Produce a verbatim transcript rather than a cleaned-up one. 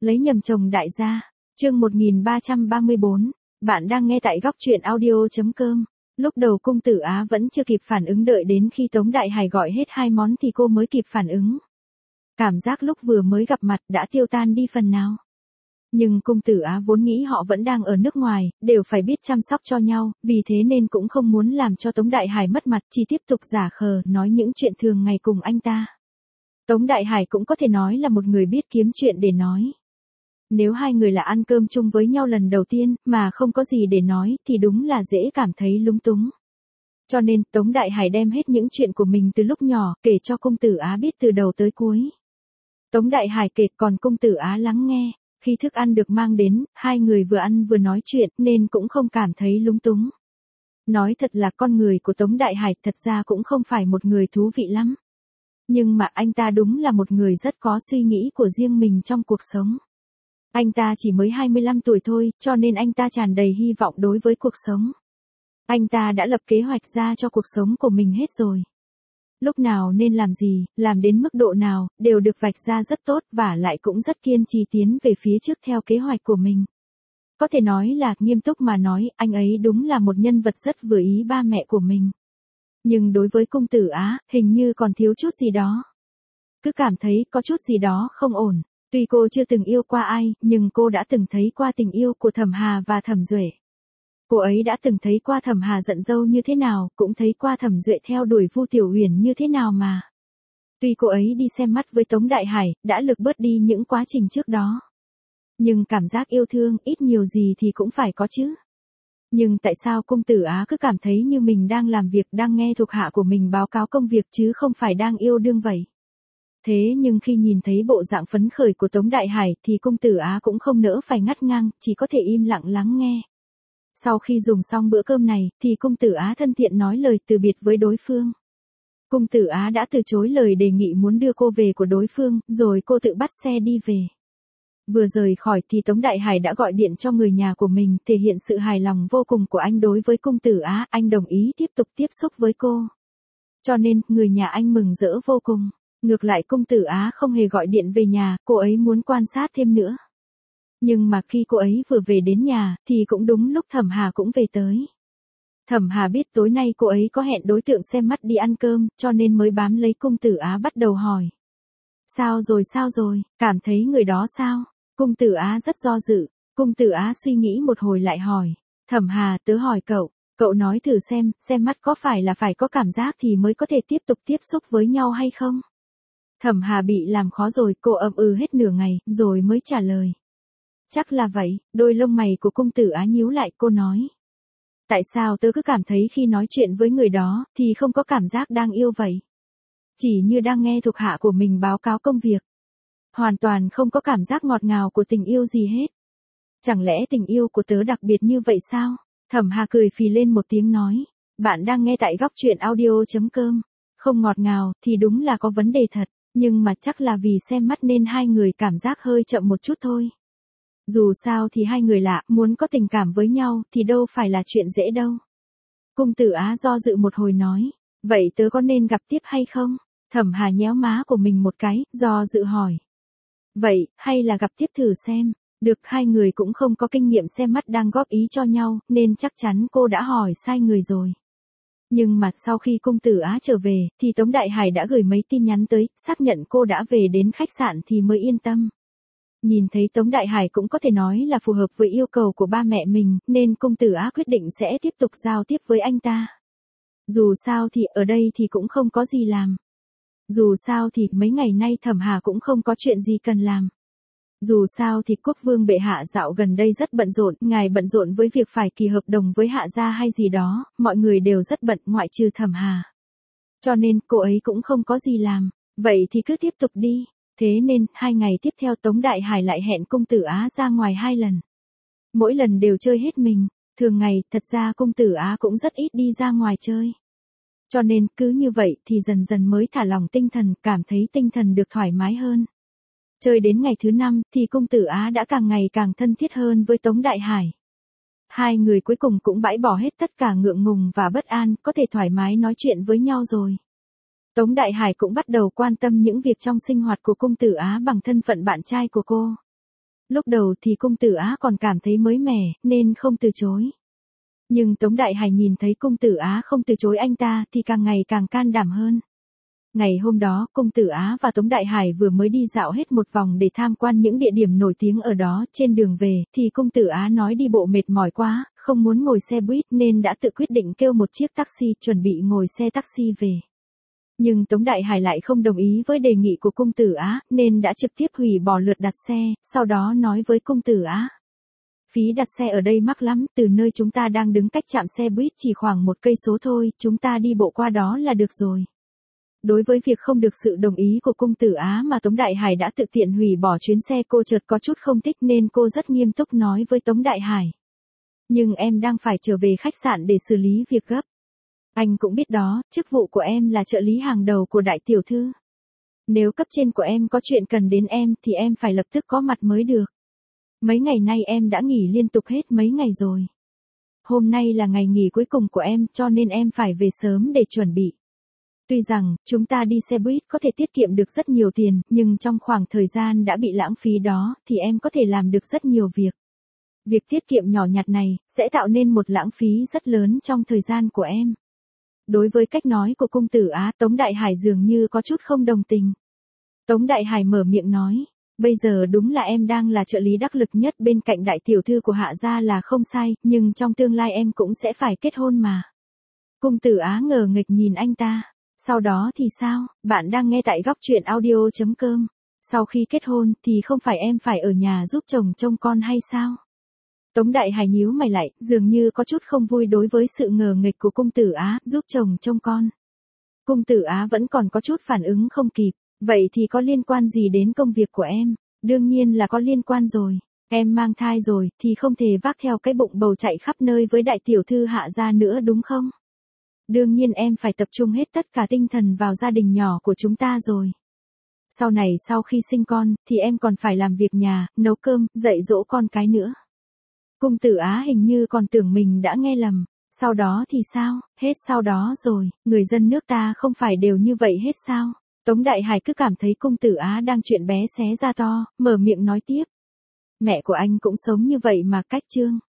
Lấy nhầm chồng đại gia. Chương một nghìn ba trăm ba mươi bốn. Bạn đang nghe tại góc truyện audio chấm com. Lúc đầu cung tử Á vẫn chưa kịp phản ứng, đợi đến khi Tống Đại Hải gọi hết hai món thì cô mới kịp phản ứng. Cảm giác lúc vừa mới gặp mặt đã tiêu tan đi phần nào. Nhưng cung tử Á vốn nghĩ họ vẫn đang ở nước ngoài, đều phải biết chăm sóc cho nhau, vì thế nên cũng không muốn làm cho Tống Đại Hải mất mặt, chỉ tiếp tục giả khờ nói những chuyện thường ngày cùng anh ta. Tống Đại Hải cũng có thể nói là một người biết kiếm chuyện để nói. Nếu hai người là ăn cơm chung với nhau lần đầu tiên mà không có gì để nói thì đúng là dễ cảm thấy lúng túng. Cho nên Tống Đại Hải đem hết những chuyện của mình từ lúc nhỏ kể cho cung tử Á biết từ đầu tới cuối. Tống Đại Hải kể còn cung tử Á lắng nghe. Khi thức ăn được mang đến, hai người vừa ăn vừa nói chuyện nên cũng không cảm thấy lúng túng. Nói thật là con người của Tống Đại Hải thật ra cũng không phải một người thú vị lắm. Nhưng mà anh ta đúng là một người rất có suy nghĩ của riêng mình trong cuộc sống. Anh ta chỉ mới hai mươi lăm tuổi thôi, cho nên anh ta tràn đầy hy vọng đối với cuộc sống. Anh ta đã lập kế hoạch ra cho cuộc sống của mình hết rồi. Lúc nào nên làm gì, làm đến mức độ nào, đều được vạch ra rất tốt và lại cũng rất kiên trì tiến về phía trước theo kế hoạch của mình. Có thể nói là, nghiêm túc mà nói, anh ấy đúng là một nhân vật rất vừa ý ba mẹ của mình. Nhưng đối với cung tử Á, hình như còn thiếu chút gì đó. Cứ cảm thấy có chút gì đó không ổn. Tuy cô chưa từng yêu qua ai, nhưng cô đã từng thấy qua tình yêu của Thẩm Hà và Thẩm Duệ. Cô ấy đã từng thấy qua Thẩm Hà giận dâu như thế nào, cũng thấy qua Thẩm Duệ theo đuổi Vu Tiểu Uyển như thế nào mà. Tuy cô ấy đi xem mắt với Tống Đại Hải, đã lược bớt đi những quá trình trước đó. Nhưng cảm giác yêu thương, ít nhiều gì thì cũng phải có chứ. Nhưng tại sao cung tử Á cứ cảm thấy như mình đang làm việc, đang nghe thuộc hạ của mình báo cáo công việc chứ không phải đang yêu đương vậy? Thế nhưng khi nhìn thấy bộ dạng phấn khởi của Tống Đại Hải thì cung tử Á cũng không nỡ phải ngắt ngang, chỉ có thể im lặng lắng nghe. Sau khi dùng xong bữa cơm này, thì cung tử Á thân thiện nói lời từ biệt với đối phương. Cung tử Á đã từ chối lời đề nghị muốn đưa cô về của đối phương, rồi cô tự bắt xe đi về. Vừa rời khỏi thì Tống Đại Hải đã gọi điện cho người nhà của mình, thể hiện sự hài lòng vô cùng của anh đối với cung tử Á, anh đồng ý tiếp tục tiếp xúc với cô. Cho nên, người nhà anh mừng rỡ vô cùng. Ngược lại cung tử Á không hề gọi điện về nhà, cô ấy muốn quan sát thêm nữa. Nhưng mà khi cô ấy vừa về đến nhà, thì cũng đúng lúc Thẩm Hà cũng về tới. Thẩm Hà biết tối nay cô ấy có hẹn đối tượng xem mắt đi ăn cơm, cho nên mới bám lấy cung tử Á bắt đầu hỏi. Sao rồi sao rồi, cảm thấy người đó sao? Cung tử Á rất do dự, cung tử Á suy nghĩ một hồi lại hỏi. Thẩm Hà, tớ hỏi cậu, cậu nói thử xem, xem mắt có phải là phải có cảm giác thì mới có thể tiếp tục tiếp xúc với nhau hay không? Thẩm Hà bị làm khó rồi, cô ậm ừ hết nửa ngày, rồi mới trả lời. Chắc là vậy, đôi lông mày của cung tử Á nhíu lại, cô nói. Tại sao tớ cứ cảm thấy khi nói chuyện với người đó, thì không có cảm giác đang yêu vậy? Chỉ như đang nghe thuộc hạ của mình báo cáo công việc. Hoàn toàn không có cảm giác ngọt ngào của tình yêu gì hết. Chẳng lẽ tình yêu của tớ đặc biệt như vậy sao? Thẩm Hà cười phì lên một tiếng nói. Bạn đang nghe tại góc truyện audio chấm com. Không ngọt ngào, thì đúng là có vấn đề thật. Nhưng mà chắc là vì xem mắt nên hai người cảm giác hơi chậm một chút thôi. Dù sao thì hai người lạ, muốn có tình cảm với nhau thì đâu phải là chuyện dễ đâu. Cung tử Á do dự một hồi nói. Vậy tớ có nên gặp tiếp hay không? Thẩm Hà nhéo má của mình một cái, do dự hỏi. Vậy, hay là gặp tiếp thử xem. Được, hai người cũng không có kinh nghiệm xem mắt đang góp ý cho nhau, nên chắc chắn cô đã hỏi sai người rồi. Nhưng mà sau khi cung tử Á trở về, thì Tống Đại Hải đã gửi mấy tin nhắn tới, xác nhận cô đã về đến khách sạn thì mới yên tâm. Nhìn thấy Tống Đại Hải cũng có thể nói là phù hợp với yêu cầu của ba mẹ mình, nên cung tử Á quyết định sẽ tiếp tục giao tiếp với anh ta. Dù sao thì ở đây thì cũng không có gì làm. Dù sao thì mấy ngày nay Thẩm Hà cũng không có chuyện gì cần làm. Dù sao thì quốc vương bệ hạ dạo gần đây rất bận rộn, ngài bận rộn với việc phải ký hợp đồng với hạ gia hay gì đó, mọi người đều rất bận ngoại trừ Thẩm Hà. Cho nên cô ấy cũng không có gì làm, vậy thì cứ tiếp tục đi. Thế nên, hai ngày tiếp theo Tống Đại Hải lại hẹn cung tử Á ra ngoài hai lần. Mỗi lần đều chơi hết mình, thường ngày, thật ra cung tử Á cũng rất ít đi ra ngoài chơi. Cho nên, cứ như vậy thì dần dần mới thả lỏng tinh thần, cảm thấy tinh thần được thoải mái hơn. Chơi đến ngày thứ năm, thì cung tử Á đã càng ngày càng thân thiết hơn với Tống Đại Hải. Hai người cuối cùng cũng bãi bỏ hết tất cả ngượng ngùng và bất an, có thể thoải mái nói chuyện với nhau rồi. Tống Đại Hải cũng bắt đầu quan tâm những việc trong sinh hoạt của cung tử Á bằng thân phận bạn trai của cô. Lúc đầu thì cung tử Á còn cảm thấy mới mẻ, nên không từ chối. Nhưng Tống Đại Hải nhìn thấy cung tử Á không từ chối anh ta thì càng ngày càng can đảm hơn. Ngày hôm đó, cung tử Á và Tống Đại Hải vừa mới đi dạo hết một vòng để tham quan những địa điểm nổi tiếng ở đó. Trên đường về, thì cung tử Á nói đi bộ mệt mỏi quá, không muốn ngồi xe buýt nên đã tự quyết định kêu một chiếc taxi, chuẩn bị ngồi xe taxi về. Nhưng Tống Đại Hải lại không đồng ý với đề nghị của cung tử Á, nên đã trực tiếp hủy bỏ lượt đặt xe, sau đó nói với cung tử Á. Phí đặt xe ở đây mắc lắm, từ nơi chúng ta đang đứng cách trạm xe buýt chỉ khoảng một cây số thôi, chúng ta đi bộ qua đó là được rồi. Đối với việc không được sự đồng ý của cung tử Á mà Tống Đại Hải đã tự tiện hủy bỏ chuyến xe, cô chợt có chút không thích nên cô rất nghiêm túc nói với Tống Đại Hải. Nhưng em đang phải trở về khách sạn để xử lý việc gấp. Anh cũng biết đó, chức vụ của em là trợ lý hàng đầu của đại tiểu thư. Nếu cấp trên của em có chuyện cần đến em thì em phải lập tức có mặt mới được. Mấy ngày nay em đã nghỉ liên tục hết mấy ngày rồi. Hôm nay là ngày nghỉ cuối cùng của em cho nên em phải về sớm để chuẩn bị. Tuy rằng, chúng ta đi xe buýt có thể tiết kiệm được rất nhiều tiền, nhưng trong khoảng thời gian đã bị lãng phí đó, thì em có thể làm được rất nhiều việc. Việc tiết kiệm nhỏ nhặt này, sẽ tạo nên một lãng phí rất lớn trong thời gian của em. Đối với cách nói của cung tử Á, Tống Đại Hải dường như có chút không đồng tình. Tống Đại Hải mở miệng nói, bây giờ đúng là em đang là trợ lý đắc lực nhất bên cạnh đại tiểu thư của Hạ gia là không sai, nhưng trong tương lai em cũng sẽ phải kết hôn mà. Cung tử Á ngờ nghịch nhìn anh ta. Sau đó thì sao, bạn đang nghe tại góc truyện audio chấm com. Sau khi kết hôn thì không phải em phải ở nhà giúp chồng trông con hay sao? Tống Đại Hải nhíu mày lại, dường như có chút không vui đối với sự ngờ nghịch của cung tử Á, giúp chồng trông con. Cung tử Á vẫn còn có chút phản ứng không kịp, vậy thì có liên quan gì đến công việc của em? Đương nhiên là có liên quan rồi, em mang thai rồi thì không thể vác theo cái bụng bầu chạy khắp nơi với đại tiểu thư Hạ gia nữa đúng không? Đương nhiên em phải tập trung hết tất cả tinh thần vào gia đình nhỏ của chúng ta rồi. Sau này sau khi sinh con, thì em còn phải làm việc nhà, nấu cơm, dạy dỗ con cái nữa. Cung tử Á hình như còn tưởng mình đã nghe lầm. Sau đó thì sao, hết sau đó rồi, người dân nước ta không phải đều như vậy hết sao? Tống Đại Hải cứ cảm thấy cung tử Á đang chuyện bé xé ra to, mở miệng nói tiếp. Mẹ của anh cũng sống như vậy mà cách Trương.